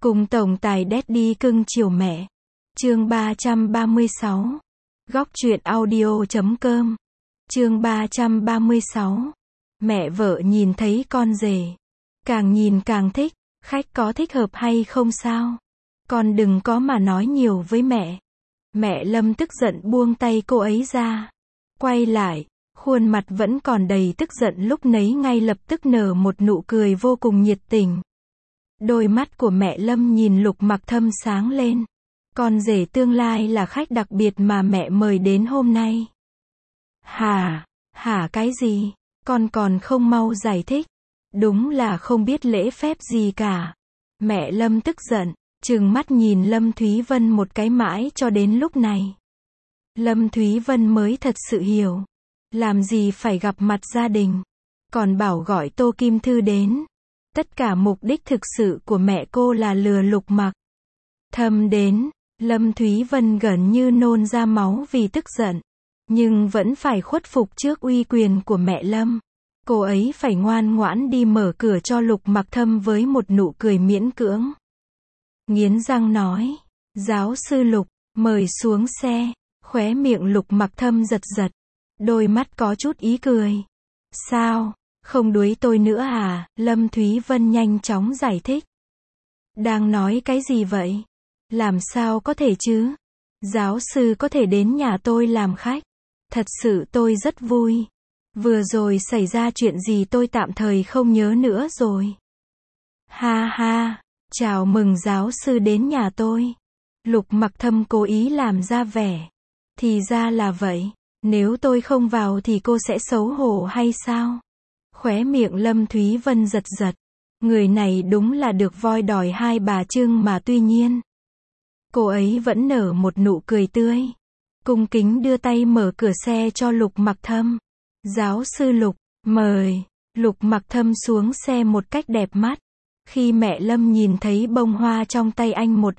Cùng tổng tài Daddy cưng chiều mẹ. Chương 336. Góc truyện audio.com. Chương 336. Mẹ vợ nhìn thấy con rể. Càng nhìn càng thích, khách có thích hợp hay không sao? Con đừng có mà nói nhiều với mẹ. Mẹ Lâm tức giận buông tay cô ấy ra. Quay lại, khuôn mặt vẫn còn đầy tức giận lúc nấy ngay lập tức nở một nụ cười vô cùng nhiệt tình. Đôi mắt của mẹ Lâm nhìn Lục Mặc Thâm sáng lên. Con rể tương lai là khách đặc biệt mà mẹ mời đến hôm nay. Hả cái gì? Con còn không mau giải thích. Đúng là không biết lễ phép gì cả. Mẹ Lâm tức giận, trừng mắt nhìn Lâm Thúy Vân một cái mãi cho đến lúc này. Lâm Thúy Vân mới thật sự hiểu. Làm gì phải gặp mặt gia đình. Còn bảo gọi Tô Kim Thư đến. Tất cả mục đích thực sự của mẹ cô là lừa Lục Mặc Thâm đến. Lâm Thúy Vân gần như nôn ra máu vì tức giận. Nhưng vẫn phải khuất phục trước uy quyền của mẹ Lâm. Cô ấy phải ngoan ngoãn đi mở cửa cho Lục Mặc Thâm với một nụ cười miễn cưỡng. Nghiến răng nói, giáo sư Lục, mời xuống xe. Khóe miệng Lục Mặc Thâm giật giật. Đôi mắt có chút ý cười. Sao? Không đuối tôi nữa à? Lâm Thúy Vân nhanh chóng giải thích. Đang nói cái gì vậy? Làm sao có thể chứ? Giáo sư có thể đến nhà tôi làm khách. Thật sự tôi rất vui. Vừa rồi xảy ra chuyện gì tôi tạm thời không nhớ nữa rồi. Ha ha, chào mừng giáo sư đến nhà tôi. Lục Mặc Thâm cố ý làm ra vẻ. Thì ra là vậy. Nếu tôi không vào thì cô sẽ xấu hổ hay sao? Khóe miệng Lâm Thúy Vân giật giật. Người này đúng là được voi đòi hai bà trưng mà tuy nhiên. Cô ấy vẫn nở một nụ cười tươi. Cung kính đưa tay mở cửa xe cho Lục Mặc Thâm. Giáo sư Lục, mời. Lục Mặc Thâm xuống xe một cách đẹp mắt. Khi mẹ Lâm nhìn thấy bông hoa trong tay anh một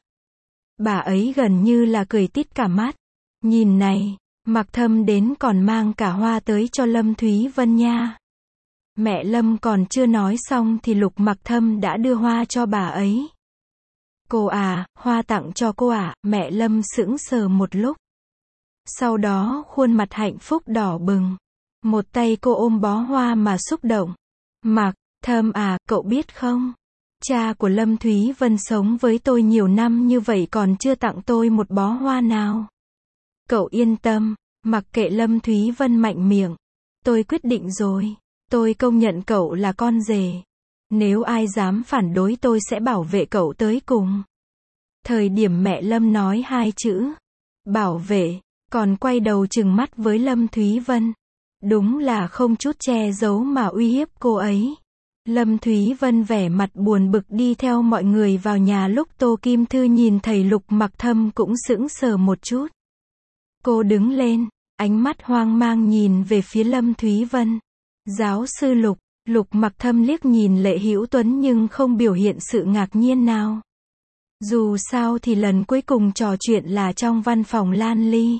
bà ấy gần như là cười tít cả mắt. Nhìn này, Mặc Thâm đến còn mang cả hoa tới cho Lâm Thúy Vân nha. Mẹ Lâm còn chưa nói xong thì Lục Mặc Thâm đã đưa hoa cho bà ấy. Cô à, hoa tặng cho cô à? Mẹ Lâm sững sờ một lúc. Sau đó khuôn mặt hạnh phúc đỏ bừng. Một tay cô ôm bó hoa mà xúc động. Mặc Thâm à, cậu biết không? Cha của Lâm Thúy Vân sống với tôi nhiều năm như vậy còn chưa tặng tôi một bó hoa nào. Cậu yên tâm, mặc kệ Lâm Thúy Vân mạnh miệng. Tôi quyết định rồi. Tôi công nhận cậu là con rể. Nếu ai dám phản đối tôi sẽ bảo vệ cậu tới cùng. Thời điểm mẹ Lâm nói hai chữ bảo vệ, còn quay đầu trừng mắt với Lâm Thúy Vân. Đúng là không chút che giấu mà uy hiếp cô ấy. Lâm Thúy Vân vẻ mặt buồn bực đi theo mọi người vào nhà lúc Tô Kim Thư nhìn thấy Lục Mặc Thâm cũng sững sờ một chút. Cô đứng lên, ánh mắt hoang mang nhìn về phía Lâm Thúy Vân. Giáo sư Lục, Lục Mặc Thâm liếc nhìn Lệ Hữu Tuấn nhưng không biểu hiện sự ngạc nhiên nào. Dù sao thì lần cuối cùng trò chuyện là trong văn phòng Lan Ly.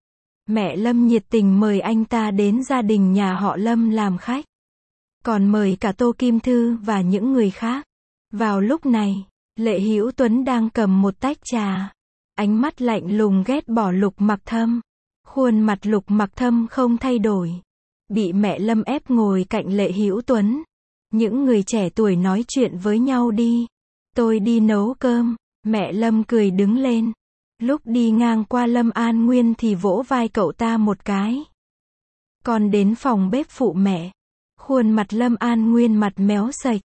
Mẹ Lâm nhiệt tình mời anh ta đến gia đình nhà họ Lâm làm khách. Còn mời cả Tô Kim Thư và những người khác. Vào lúc này, Lệ Hữu Tuấn đang cầm một tách trà. Ánh mắt lạnh lùng ghét bỏ Lục Mặc Thâm. Khuôn mặt Lục Mặc Thâm không thay đổi. Bị mẹ Lâm ép ngồi cạnh Lệ Hữu Tuấn. Những người trẻ tuổi nói chuyện với nhau đi. Tôi đi nấu cơm. Mẹ Lâm cười đứng lên. Lúc đi ngang qua Lâm An Nguyên thì vỗ vai cậu ta một cái. Con đến phòng bếp phụ mẹ. Khuôn mặt Lâm An Nguyên mặt méo sạch.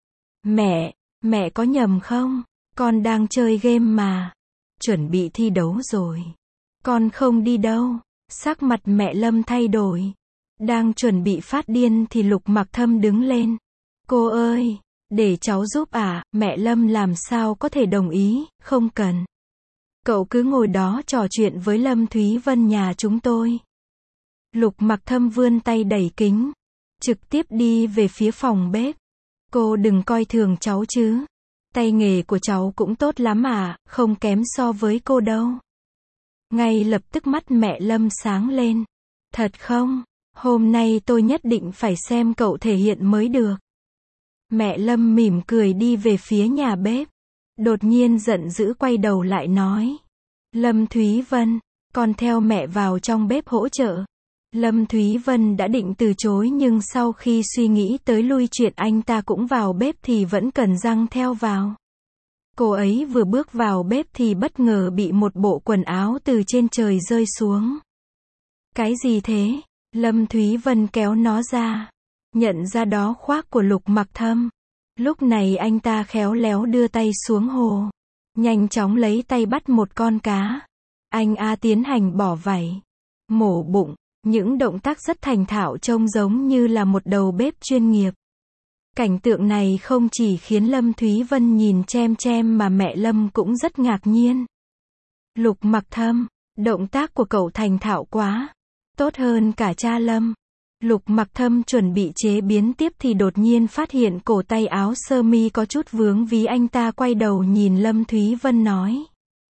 Mẹ có nhầm không? Con đang chơi game mà. Chuẩn bị thi đấu rồi. Con không đi đâu. Sắc mặt mẹ Lâm thay đổi. Đang chuẩn bị phát điên thì Lục Mặc Thâm đứng lên. Cô ơi, để cháu giúp à? Mẹ Lâm làm sao có thể đồng ý, không cần. Cậu cứ ngồi đó trò chuyện với Lâm Thúy Vân nhà chúng tôi. Lục Mặc Thâm vươn tay đẩy kính. Trực tiếp đi về phía phòng bếp. Cô đừng coi thường cháu chứ. Tay nghề của cháu cũng tốt lắm à, không kém so với cô đâu. Ngay lập tức mắt mẹ Lâm sáng lên. Thật không? Hôm nay tôi nhất định phải xem cậu thể hiện mới được. Mẹ Lâm mỉm cười đi về phía nhà bếp. Đột nhiên giận dữ quay đầu lại nói. Lâm Thúy Vân, con theo mẹ vào trong bếp hỗ trợ. Lâm Thúy Vân đã định từ chối nhưng sau khi suy nghĩ tới lui chuyện anh ta cũng vào bếp thì vẫn cần răng theo vào. Cô ấy vừa bước vào bếp thì bất ngờ bị một bộ quần áo từ trên trời rơi xuống. Cái gì thế? Lâm Thúy Vân kéo nó ra. Nhận ra đó khoác của Lục Mặc Thâm. Lúc này anh ta khéo léo đưa tay xuống hồ. Nhanh chóng lấy tay bắt một con cá. Anh tiến hành bỏ vảy, mổ bụng. Những động tác rất thành thạo trông giống như là một đầu bếp chuyên nghiệp. Cảnh tượng này không chỉ khiến Lâm Thúy Vân nhìn chem mà mẹ Lâm cũng rất ngạc nhiên. Lục Mặc Thâm, động tác của cậu thành thạo quá. Tốt hơn cả cha Lâm. Lục Mặc Thâm chuẩn bị chế biến tiếp thì đột nhiên phát hiện cổ tay áo sơ mi có chút vướng ví, anh ta quay đầu nhìn Lâm Thúy Vân nói.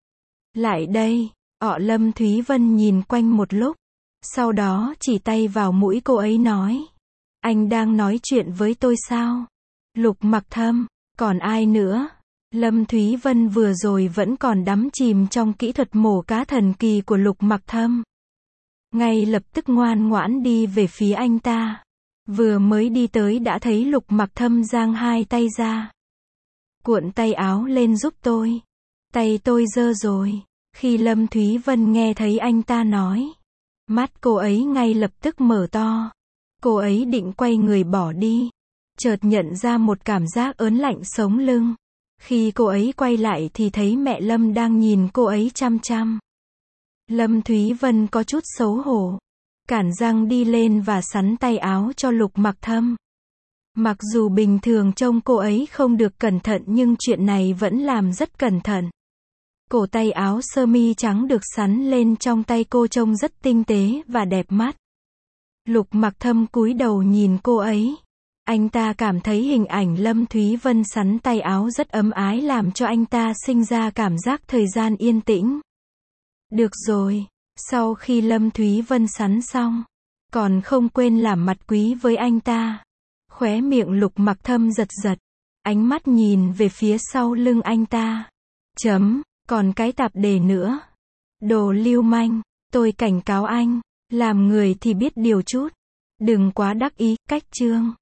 Lại đây, Lâm Thúy Vân nhìn quanh một lúc. Sau đó chỉ tay vào mũi cô ấy nói. Anh đang nói chuyện với tôi sao? Lục Mặc Thâm, còn ai nữa? Lâm Thúy Vân vừa rồi vẫn còn đắm chìm trong kỹ thuật mổ cá thần kỳ của Lục Mặc Thâm. Ngay lập tức ngoan ngoãn đi về phía anh ta. Vừa mới đi tới đã thấy Lục Mặc Thâm giang hai tay ra. Cuộn tay áo lên giúp tôi. Tay tôi dơ rồi. Khi Lâm Thúy Vân nghe thấy anh ta nói. Mắt cô ấy ngay lập tức mở to. Cô ấy định quay người bỏ đi. Chợt nhận ra một cảm giác ớn lạnh sống lưng. Khi cô ấy quay lại thì thấy mẹ Lâm đang nhìn cô ấy chăm chăm. Lâm Thúy Vân có chút xấu hổ. Cản răng đi lên và xắn tay áo cho Lục Mặc Thâm. Mặc dù bình thường trông cô ấy không được cẩn thận nhưng chuyện này vẫn làm rất cẩn thận. Cổ tay áo sơ mi trắng được xắn lên trong tay cô trông rất tinh tế và đẹp mắt. Lục Mặc Thâm cúi đầu nhìn cô ấy. Anh ta cảm thấy hình ảnh Lâm Thúy Vân xắn tay áo rất ấm ái làm cho anh ta sinh ra cảm giác thời gian yên tĩnh. Được rồi, sau khi Lâm Thúy Vân xắn xong, còn không quên làm mặt quý với anh ta. Khóe miệng Lục Mặc Thâm giật giật, ánh mắt nhìn về phía sau lưng anh ta. Còn cái tạp đề nữa. Đồ lưu manh, tôi cảnh cáo anh, làm người thì biết điều chút. Đừng quá đắc ý, cách chương.